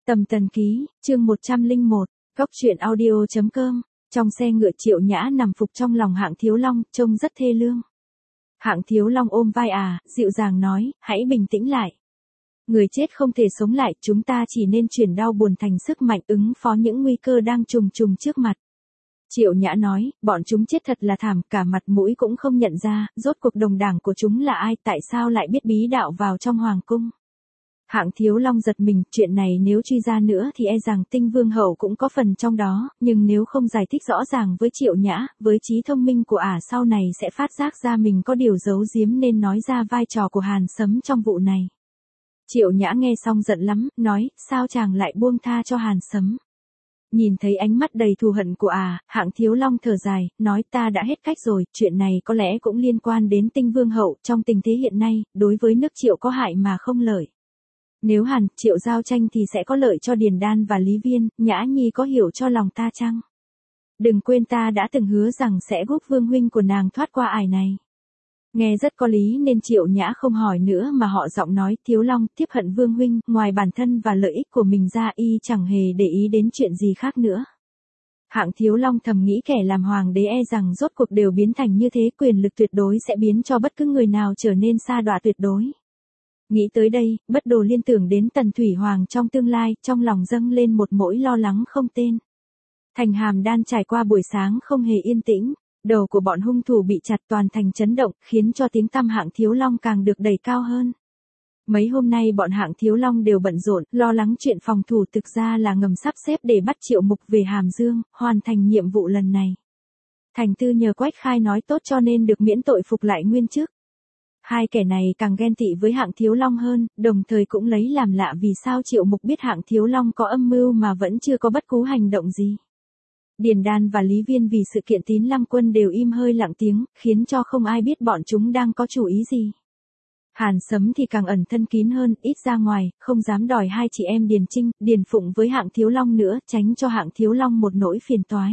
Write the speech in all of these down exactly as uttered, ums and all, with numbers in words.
Tầm Tần Ký, chương một trăm lẻ một, Góc truyện audio.com, trong xe ngựa Triệu Nhã nằm phục trong lòng Hạng Thiếu Long, trông rất thê lương. Hạng Thiếu Long ôm vai à, dịu dàng nói, hãy bình tĩnh lại. Người chết không thể sống lại, chúng ta chỉ nên chuyển đau buồn thành sức mạnh ứng phó những nguy cơ đang trùng trùng trước mặt. Triệu Nhã nói, bọn chúng chết thật là thảm, cả mặt mũi cũng không nhận ra, rốt cuộc đồng đảng của chúng là ai, tại sao lại biết bí đạo vào trong hoàng cung. Hạng Thiếu Long giật mình, chuyện này nếu truy ra nữa thì e rằng Tinh Vương Hậu cũng có phần trong đó, nhưng nếu không giải thích rõ ràng với Triệu Nhã, với trí thông minh của ả sau này sẽ phát giác ra mình có điều giấu giếm nên nói ra vai trò của Hàn Sấm trong vụ này. Triệu Nhã nghe xong giận lắm, nói, sao chàng lại buông tha cho Hàn Sấm. Nhìn thấy ánh mắt đầy thù hận của ả, Hạng Thiếu Long thở dài, nói ta đã hết cách rồi, chuyện này có lẽ cũng liên quan đến Tinh Vương Hậu, trong tình thế hiện nay, đối với nước Triệu có hại mà không lợi. Nếu Hàn, Triệu giao tranh thì sẽ có lợi cho Điền Đan và Lý Viên, Nhã Nhi có hiểu cho lòng ta chăng? Đừng quên ta đã từng hứa rằng sẽ giúp Vương huynh của nàng thoát qua ải này. Nghe rất có lý nên Triệu Nhã không hỏi nữa mà họ giọng nói, Thiếu Long tiếp hận Vương huynh, ngoài bản thân và lợi ích của mình ra y chẳng hề để ý đến chuyện gì khác nữa. Hạng Thiếu Long thầm nghĩ kẻ làm hoàng đế e rằng rốt cuộc đều biến thành như thế, quyền lực tuyệt đối sẽ biến cho bất cứ người nào trở nên sa đọa tuyệt đối. Nghĩ tới đây, Bất Đồ liên tưởng đến Tần Thủy Hoàng trong tương lai, trong lòng dâng lên một nỗi lo lắng không tên. Thành Hàm Đan trải qua buổi sáng không hề yên tĩnh, đầu của bọn hung thủ bị chặt, toàn thành chấn động, khiến cho tiếng tăm Hạng Thiếu Long càng được đẩy cao hơn. Mấy hôm nay bọn Hạng Thiếu Long đều bận rộn, lo lắng chuyện phòng thủ, thực ra là ngầm sắp xếp để bắt Triệu Mục về Hàm Dương, hoàn thành nhiệm vụ lần này. Thành Tư nhờ Quách Khai nói tốt cho nên được miễn tội phục lại nguyên chức. Hai kẻ này càng ghen tị với Hạng Thiếu Long hơn, đồng thời cũng lấy làm lạ vì sao Triệu Mục biết Hạng Thiếu Long có âm mưu mà vẫn chưa có bất cứ hành động gì. Điền Đan và Lý Viên vì sự kiện Tín Lăng Quân đều im hơi lặng tiếng, khiến cho không ai biết bọn chúng đang có chủ ý gì. Hàn Sấm thì càng ẩn thân kín hơn, ít ra ngoài, không dám đòi hai chị em Điền Trinh, Điền Phụng với Hạng Thiếu Long nữa, tránh cho Hạng Thiếu Long một nỗi phiền toái.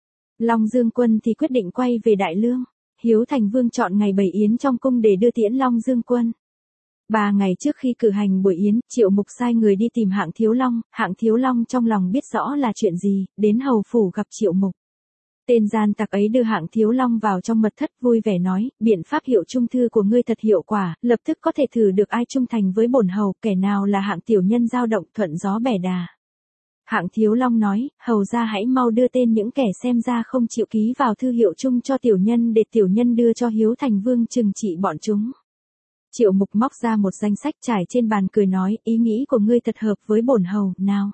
Long Dương Quân thì quyết định quay về Đại Lương. Hiếu Thành Vương chọn ngày bày yến trong cung để đưa tiễn Long Dương Quân. Ba ngày trước khi cử hành buổi yến, Triệu Mục sai người đi tìm Hạng Thiếu Long, Hạng Thiếu Long trong lòng biết rõ là chuyện gì, đến hầu phủ gặp Triệu Mục. Tên gian tặc ấy đưa Hạng Thiếu Long vào trong mật thất vui vẻ nói, biện pháp hiệu trung thư của ngươi thật hiệu quả, lập tức có thể thử được ai trung thành với bổn hầu, kẻ nào là Hạng tiểu nhân dao động thuận gió bẻ đà. Hạng Thiếu Long nói, hầu ra hãy mau đưa tên những kẻ xem ra không chịu ký vào thư hiệu chung cho tiểu nhân để tiểu nhân đưa cho Hiếu Thành Vương trừng trị bọn chúng. Triệu Mục móc ra một danh sách trải trên bàn cười nói, ý nghĩ của ngươi thật hợp với bổn hầu, nào.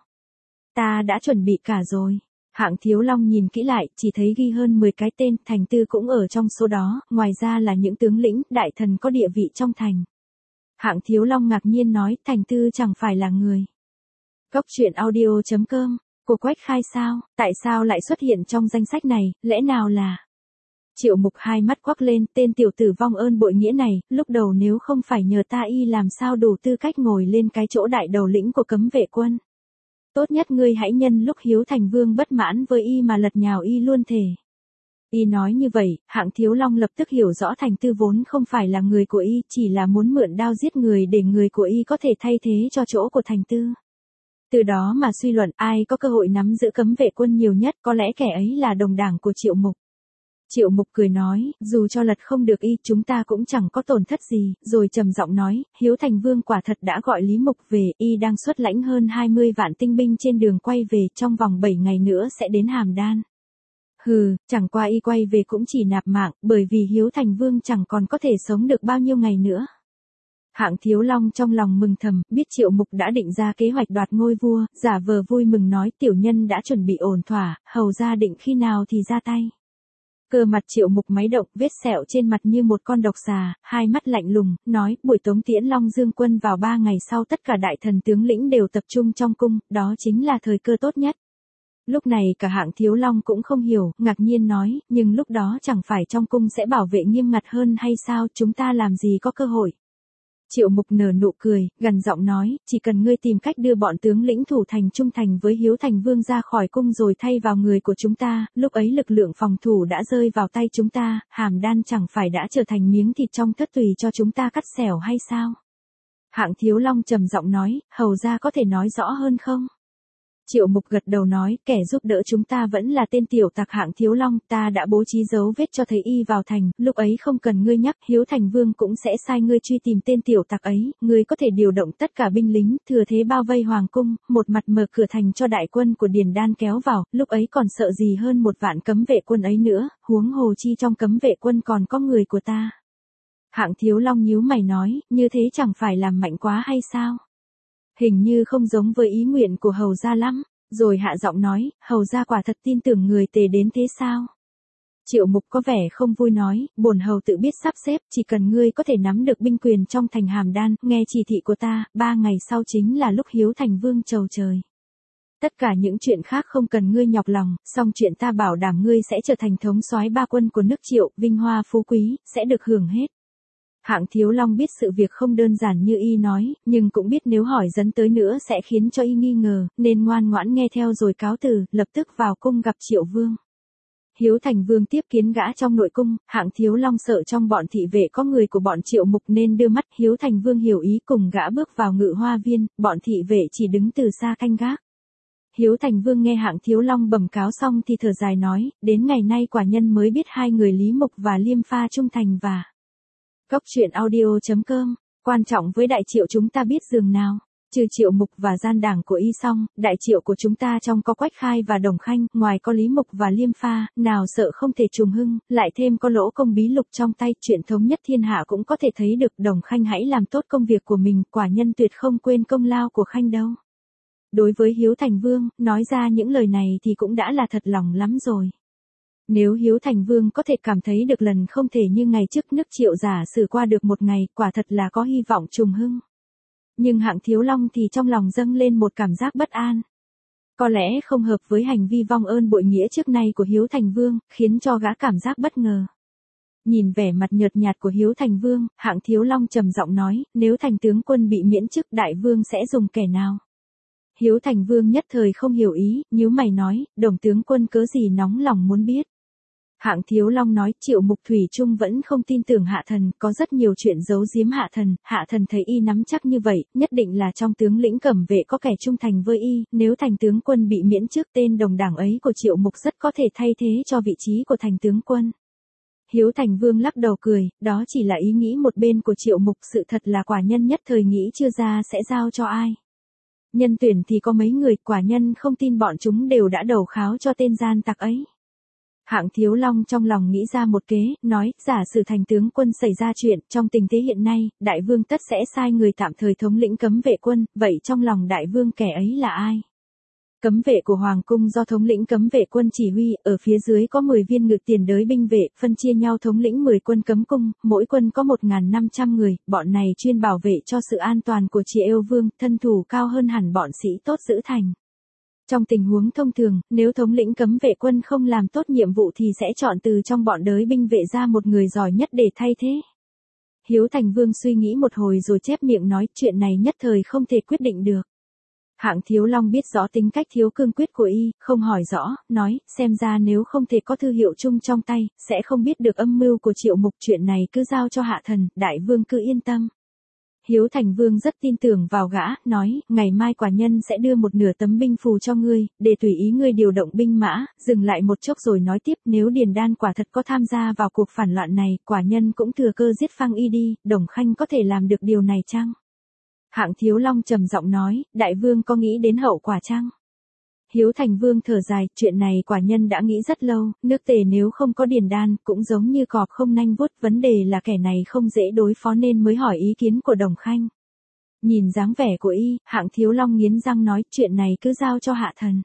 Ta đã chuẩn bị cả rồi. Hạng Thiếu Long nhìn kỹ lại, chỉ thấy ghi hơn mười cái tên, Thành Tư cũng ở trong số đó, ngoài ra là những tướng lĩnh, đại thần có địa vị trong thành. Hạng Thiếu Long ngạc nhiên nói, Thành Tư chẳng phải là người. Góc truyện audio.com, của Quách Khai sao, tại sao lại xuất hiện trong danh sách này, lẽ nào là... Triệu Mục hai mắt quắc lên, tên tiểu tử vong ơn bội nghĩa này, lúc đầu nếu không phải nhờ ta y làm sao đủ tư cách ngồi lên cái chỗ đại đầu lĩnh của cấm vệ quân. Tốt nhất ngươi hãy nhân lúc Hiếu Thành Vương bất mãn với y mà lật nhào y luôn thể. Y nói như vậy, Hạng Thiếu Long lập tức hiểu rõ Thành Tư vốn không phải là người của y, chỉ là muốn mượn đao giết người để người của y có thể thay thế cho chỗ của Thành Tư. Từ đó mà suy luận ai có cơ hội nắm giữ cấm vệ quân nhiều nhất, có lẽ kẻ ấy là đồng đảng của Triệu Mục. Triệu Mục cười nói, dù cho lật không được y, chúng ta cũng chẳng có tổn thất gì, rồi trầm giọng nói, Hiếu Thành Vương quả thật đã gọi Lý Mục về, y đang xuất lãnh hơn hai mươi vạn tinh binh trên đường quay về, trong vòng bảy ngày nữa sẽ đến Hàm Đan. Hừ, chẳng qua y quay về cũng chỉ nạp mạng, bởi vì Hiếu Thành Vương chẳng còn có thể sống được bao nhiêu ngày nữa. Hạng Thiếu Long trong lòng mừng thầm, biết Triệu Mục đã định ra kế hoạch đoạt ngôi vua, giả vờ vui mừng nói tiểu nhân đã chuẩn bị ổn thỏa, hầu ra định khi nào thì ra tay. Cơ mặt Triệu Mục máy động, vết sẹo trên mặt như một con độc xà, hai mắt lạnh lùng, nói, buổi tống tiễn Long Dương Quân vào ba ngày sau tất cả đại thần tướng lĩnh đều tập trung trong cung, đó chính là thời cơ tốt nhất. Lúc này cả Hạng Thiếu Long cũng không hiểu, ngạc nhiên nói, nhưng lúc đó chẳng phải trong cung sẽ bảo vệ nghiêm ngặt hơn hay sao, chúng ta làm gì có cơ hội. Triệu Mục nở nụ cười, gần giọng nói, chỉ cần ngươi tìm cách đưa bọn tướng lĩnh thủ thành trung thành với Hiếu Thành Vương ra khỏi cung rồi thay vào người của chúng ta, lúc ấy lực lượng phòng thủ đã rơi vào tay chúng ta, Hàm Đan chẳng phải đã trở thành miếng thịt trong thất tùy cho chúng ta cắt xẻo hay sao? Hạng Thiếu Long trầm giọng nói, hầu ra có thể nói rõ hơn không? Triệu Mục gật đầu nói, kẻ giúp đỡ chúng ta vẫn là tên tiểu tặc Hạng Thiếu Long, ta đã bố trí dấu vết cho thấy y vào thành, lúc ấy không cần ngươi nhắc, Hiếu Thành Vương cũng sẽ sai ngươi truy tìm tên tiểu tặc ấy, ngươi có thể điều động tất cả binh lính, thừa thế bao vây hoàng cung, một mặt mở cửa thành cho đại quân của Điền Đan kéo vào, lúc ấy còn sợ gì hơn một vạn cấm vệ quân ấy nữa, huống hồ chi trong cấm vệ quân còn có người của ta. Hạng Thiếu Long nhíu mày nói, như thế chẳng phải làm mạnh quá hay sao? Hình như không giống với ý nguyện của hầu gia lắm, rồi hạ giọng nói, hầu gia quả thật tin tưởng người tề đến thế sao? Triệu Mục có vẻ không vui nói, bổn hầu tự biết sắp xếp, chỉ cần ngươi có thể nắm được binh quyền trong thành Hàm Đan, nghe chỉ thị của ta, ba ngày sau chính là lúc Hiếu Thành Vương chầu trời. Tất cả những chuyện khác không cần ngươi nhọc lòng, song chuyện ta bảo đảm ngươi sẽ trở thành thống soái ba quân của nước Triệu, vinh hoa phú quý, sẽ được hưởng hết. Hạng Thiếu Long biết sự việc không đơn giản như y nói, nhưng cũng biết nếu hỏi dẫn tới nữa sẽ khiến cho y nghi ngờ, nên ngoan ngoãn nghe theo rồi cáo từ, lập tức vào cung gặp Triệu Vương. Hiếu Thành Vương tiếp kiến gã trong nội cung, Hạng Thiếu Long sợ trong bọn thị vệ có người của bọn Triệu Mục nên đưa mắt. Hiếu Thành Vương hiểu ý cùng gã bước vào ngự hoa viên, bọn thị vệ chỉ đứng từ xa canh gác. Hiếu Thành Vương nghe Hạng Thiếu Long bẩm cáo xong thì thở dài nói, đến ngày nay quả nhân mới biết hai người Lý Mục và Liêm Pha trung thành và... Cốc truyện audio chấm com, quan trọng với đại Triệu chúng ta biết dường nào, trừ Triệu Mục và gian đảng của y xong, đại Triệu của chúng ta trong có Quách Khai và Đồng Khanh, ngoài có Lý Mục và Liêm Pha, nào sợ không thể trùng hưng, lại thêm có Lỗ Công bí lục trong tay, chuyện thống nhất thiên hạ cũng có thể thấy được. Đồng Khanh hãy làm tốt công việc của mình, quả nhân tuyệt không quên công lao của Khanh đâu. Đối với Hiếu Thành Vương, nói ra những lời này thì cũng đã là thật lòng lắm rồi. Nếu Hiếu Thành Vương có thể cảm thấy được lần không thể như ngày trước nước Triệu giả sử qua được một ngày, quả thật là có hy vọng trùng hưng. Nhưng Hạng Thiếu Long thì trong lòng dâng lên một cảm giác bất an. Có lẽ không hợp với hành vi vong ơn bội nghĩa trước nay của Hiếu Thành Vương, khiến cho gã cảm giác bất ngờ. Nhìn vẻ mặt nhợt nhạt của Hiếu Thành Vương, Hạng Thiếu Long trầm giọng nói, nếu thành tướng quân bị miễn chức, đại vương sẽ dùng kẻ nào? Hiếu Thành Vương nhất thời không hiểu ý, nhíu mày nói, Đồng tướng quân cớ gì nóng lòng muốn biết. Hạng Thiếu Long nói, Triệu Mục thủy chung vẫn không tin tưởng Hạ Thần, có rất nhiều chuyện giấu giếm Hạ Thần, Hạ Thần thấy y nắm chắc như vậy, nhất định là trong tướng lĩnh Cẩm Vệ có kẻ trung thành với y, nếu thành tướng quân bị miễn trước, tên đồng đảng ấy của Triệu Mục rất có thể thay thế cho vị trí của thành tướng quân. Hiếu Thành Vương lắc đầu cười, đó chỉ là ý nghĩ một bên của Triệu Mục, sự thật là quả nhân nhất thời nghĩ chưa ra sẽ giao cho ai. Nhân tuyển thì có mấy người, quả nhân không tin bọn chúng đều đã đầu kháo cho tên gian tặc ấy. Hạng Thiếu Long trong lòng nghĩ ra một kế, nói, giả sử thành tướng quân xảy ra chuyện, trong tình thế hiện nay, đại vương tất sẽ sai người tạm thời thống lĩnh cấm vệ quân, vậy trong lòng đại vương kẻ ấy là ai? Cấm vệ của Hoàng cung do thống lĩnh cấm vệ quân chỉ huy, ở phía dưới có mười viên ngự tiền đới binh vệ, phân chia nhau thống lĩnh mười quân cấm cung, mỗi quân có một nghìn năm trăm người, bọn này chuyên bảo vệ cho sự an toàn của Triệu Yêu Vương, thân thủ cao hơn hẳn bọn sĩ tốt giữ thành. Trong tình huống thông thường, nếu thống lĩnh cấm vệ quân không làm tốt nhiệm vụ thì sẽ chọn từ trong bọn đới binh vệ ra một người giỏi nhất để thay thế. Hiếu Thành Vương suy nghĩ một hồi rồi chép miệng nói, chuyện này nhất thời không thể quyết định được. Hạng Thiếu Long biết rõ tính cách thiếu cương quyết của y, không hỏi rõ, nói, xem ra nếu không thể có thư hiệu chung trong tay, sẽ không biết được âm mưu của Triệu Mục, chuyện này cứ giao cho Hạ Thần, đại vương cứ yên tâm. Hiếu Thành Vương rất tin tưởng vào gã, nói, ngày mai quả nhân sẽ đưa một nửa tấm binh phù cho ngươi, để tùy ý ngươi điều động binh mã, dừng lại một chốc rồi nói tiếp, nếu Điền Đan quả thật có tham gia vào cuộc phản loạn này, quả nhân cũng thừa cơ giết phăng y đi, Đồng Khanh có thể làm được điều này chăng? Hạng Thiếu Long trầm giọng nói, đại vương có nghĩ đến hậu quả chăng? Hiếu Thành Vương thở dài, chuyện này quả nhân đã nghĩ rất lâu, nước Tề nếu không có Điền Đan, cũng giống như cọp không nanh vuốt, vấn đề là kẻ này không dễ đối phó nên mới hỏi ý kiến của Đồng Khanh. Nhìn dáng vẻ của y, Hạng Thiếu Long nghiến răng nói, chuyện này cứ giao cho Hạ Thần.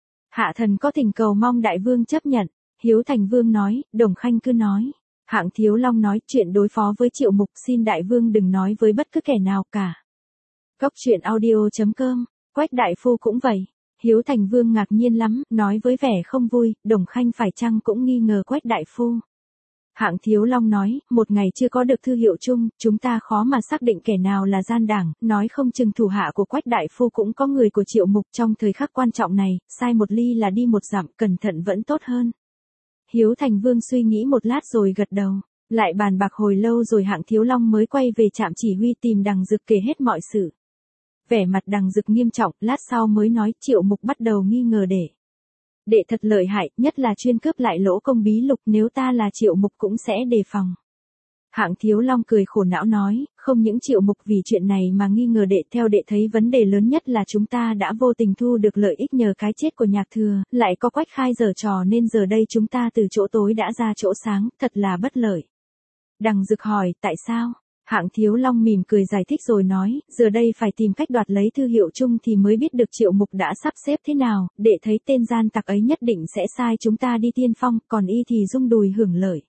Hạ Thần có thỉnh cầu mong đại vương chấp nhận. Hiếu Thành Vương nói, Đồng Khanh cứ nói. Hạng Thiếu Long nói, chuyện đối phó với Triệu Mục xin đại vương đừng nói với bất cứ kẻ nào cả. Cốc truyện audio chấm com, Quách đại phu cũng vậy. Hiếu Thành Vương ngạc nhiên lắm, nói với vẻ không vui, Đồng Khanh phải chăng cũng nghi ngờ Quách đại phu. Hạng Thiếu Long nói, một ngày chưa có được thư hiệu chung, chúng ta khó mà xác định kẻ nào là gian đảng, nói không chừng thủ hạ của Quách đại phu cũng có người của Triệu Mục, trong thời khắc quan trọng này, sai một ly là đi một dặm, cẩn thận vẫn tốt hơn. Hiếu Thành Vương suy nghĩ một lát rồi gật đầu, lại bàn bạc hồi lâu rồi Hạng Thiếu Long mới quay về trạm chỉ huy tìm Đằng Dực kể hết mọi sự. Vẻ mặt Đằng Dực nghiêm trọng, lát sau mới nói, Triệu Mục bắt đầu nghi ngờ đệ. Đệ thật lợi hại, nhất là chuyên cướp lại lỗ công bí lục, nếu ta là Triệu Mục cũng sẽ đề phòng. Hạng Thiếu Long cười khổ não nói, không những Triệu Mục vì chuyện này mà nghi ngờ đệ, theo đệ thấy vấn đề lớn nhất là chúng ta đã vô tình thu được lợi ích nhờ cái chết của Nhạc Thừa, lại có Quách Khai giở trò nên giờ đây chúng ta từ chỗ tối đã ra chỗ sáng, thật là bất lợi. Đằng Dực hỏi, tại sao? Hạng Thiếu Long mỉm cười giải thích rồi nói, giờ đây phải tìm cách đoạt lấy thư hiệu chung thì mới biết được Triệu Mục đã sắp xếp thế nào, đệ thấy tên gian tặc ấy nhất định sẽ sai chúng ta đi tiên phong, còn y thì rung đùi hưởng lợi.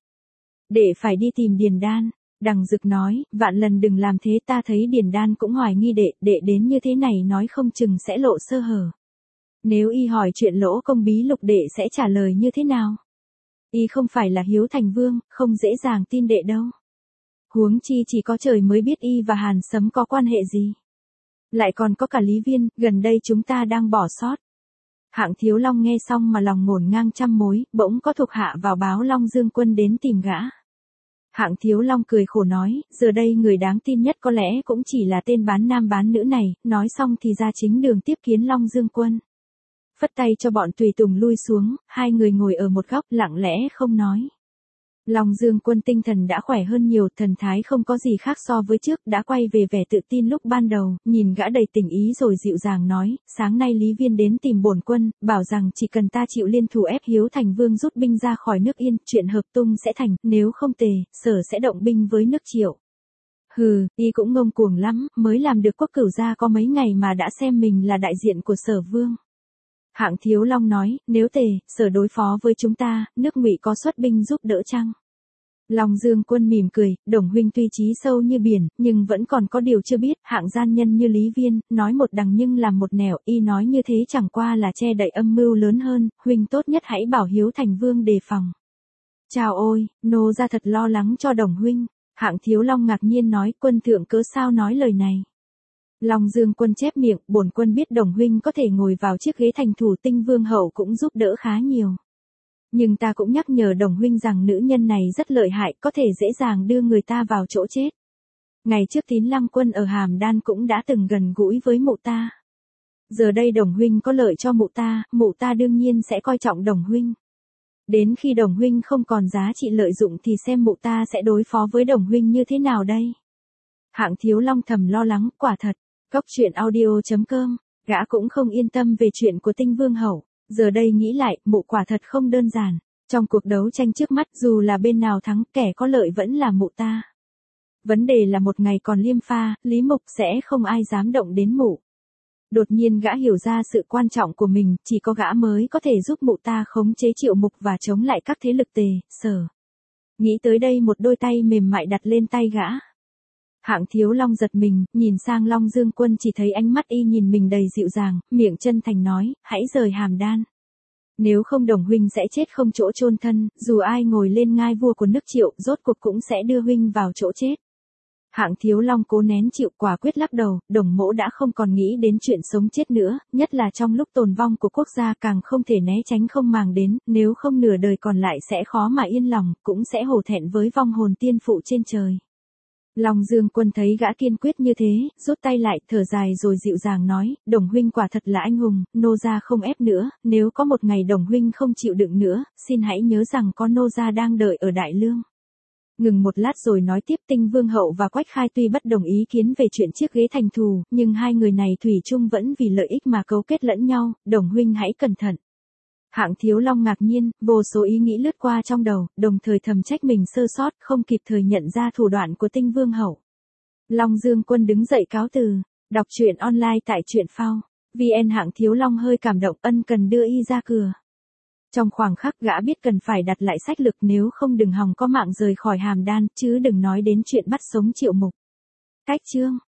Đệ phải đi tìm Điền Đan. Đằng Dực nói, vạn lần đừng làm thế, ta thấy Điền Đan cũng hoài nghi đệ, đệ đến như thế này nói không chừng sẽ lộ sơ hở. Nếu y hỏi chuyện lỗ công bí lục đệ sẽ trả lời như thế nào? Y không phải là Hiếu Thành Vương, không dễ dàng tin đệ đâu. Huống chi chỉ có trời mới biết y và Hàn Sấm có quan hệ gì. Lại còn có cả Lý Viên, gần đây chúng ta đang bỏ sót. Hạng Thiếu Long nghe xong mà lòng ngổn ngang trăm mối, bỗng có thuộc hạ vào báo Long Dương Quân đến tìm gã. Hạng Thiếu Long cười khổ nói, giờ đây người đáng tin nhất có lẽ cũng chỉ là tên bán nam bán nữ này, nói xong thì ra chính đường tiếp kiến Long Dương Quân. Phất tay cho bọn tùy tùng lui xuống, hai người ngồi ở một góc lặng lẽ không nói. Long Dương Quân tinh thần đã khỏe hơn nhiều, thần thái không có gì khác so với trước, đã quay về vẻ tự tin lúc ban đầu, nhìn gã đầy tình ý rồi dịu dàng nói, sáng nay Lý Viên đến tìm bổn quân, bảo rằng chỉ cần ta chịu liên thủ ép Hiếu Thành Vương rút binh ra khỏi nước Yên, chuyện hợp tung sẽ thành, nếu không tề, Sở sẽ động binh với nước Triệu. Hừ, y cũng ngông cuồng lắm, mới làm được Quốc Cửu gia có mấy ngày mà đã xem mình là đại diện của Sở Vương. Hạng Thiếu Long nói, nếu tề, Sở đối phó với chúng ta, nước Ngụy có xuất binh giúp đỡ chăng? Long Dương Quân mỉm cười, Đồng huynh tuy trí sâu như biển, nhưng vẫn còn có điều chưa biết, hạng gian nhân như Lý Viên, nói một đằng nhưng làm một nẻo, y nói như thế chẳng qua là che đậy âm mưu lớn hơn, huynh tốt nhất hãy bảo Hiếu Thành Vương đề phòng. Chào ôi, nô ra thật lo lắng cho Đồng huynh. Hạng Thiếu Long ngạc nhiên nói, quân thượng cớ sao nói lời này? Long Dương Quân chép miệng, bổn quân biết Đồng huynh có thể ngồi vào chiếc ghế thành thủ Tinh Vương hậu cũng giúp đỡ khá nhiều. Nhưng ta cũng nhắc nhở Đồng huynh rằng nữ nhân này rất lợi hại, có thể dễ dàng đưa người ta vào chỗ chết. Ngày trước Tín Lăng Quân ở Hàm Đan cũng đã từng gần gũi với mụ ta. Giờ đây Đồng huynh có lợi cho mụ ta, mụ ta đương nhiên sẽ coi trọng Đồng huynh. Đến khi Đồng huynh không còn giá trị lợi dụng thì xem mụ ta sẽ đối phó với Đồng huynh như thế nào đây? Hạng Thiếu Long thầm lo lắng, quả thật. Góc truyện audio chấm com, gã cũng không yên tâm về chuyện của Tinh Vương hậu. Giờ đây nghĩ lại, mụ quả thật không đơn giản. Trong cuộc đấu tranh trước mắt, dù là bên nào thắng, kẻ có lợi vẫn là mụ ta. Vấn đề là một ngày còn liêm pha, Lý Mục sẽ không ai dám động đến mụ. Đột nhiên gã hiểu ra sự quan trọng của mình, chỉ có gã mới có thể giúp mụ ta khống chế Triệu Mục và chống lại các thế lực tề, Sở. Nghĩ tới đây một đôi tay mềm mại đặt lên tay gã. Hạng Thiếu Long giật mình, nhìn sang Long Dương Quân chỉ thấy ánh mắt y nhìn mình đầy dịu dàng, miệng chân thành nói, hãy rời Hàm Đan. Nếu không Đồng huynh sẽ chết không chỗ chôn thân, dù ai ngồi lên ngai vua của nước Triệu, rốt cuộc cũng sẽ đưa huynh vào chỗ chết. Hạng Thiếu Long cố nén chịu, quả quyết lắc đầu, Đồng mỗ đã không còn nghĩ đến chuyện sống chết nữa, nhất là trong lúc tồn vong của quốc gia càng không thể né tránh không màng đến, nếu không nửa đời còn lại sẽ khó mà yên lòng, cũng sẽ hổ thẹn với vong hồn tiên phụ trên trời. Long Dương Quân thấy gã kiên quyết như thế, rút tay lại, thở dài rồi dịu dàng nói, Đồng huynh quả thật là anh hùng, nô gia không ép nữa, nếu có một ngày Đồng huynh không chịu đựng nữa, xin hãy nhớ rằng có nô gia đang đợi ở Đại Lương. Ngừng một lát rồi nói tiếp, Tinh Vương hậu và Quách Khai tuy bất đồng ý kiến về chuyện chiếc ghế thành thù, nhưng hai người này thủy chung vẫn vì lợi ích mà cấu kết lẫn nhau, Đồng huynh hãy cẩn thận. Hạng Thiếu Long ngạc nhiên, vô số ý nghĩ lướt qua trong đầu, đồng thời thầm trách mình sơ sót, không kịp thời nhận ra thủ đoạn của Tinh Vương hậu. Long Dương Quân đứng dậy cáo từ, đọc truyện online tại truyện phao. vê en. Hạng Thiếu Long hơi cảm động, ân cần đưa y ra cửa. Trong khoảng khắc gã biết cần phải đặt lại sách lực, nếu không đừng hòng có mạng rời khỏi Hàm Đan, chứ đừng nói đến chuyện bắt sống Triệu Mục. Cách chương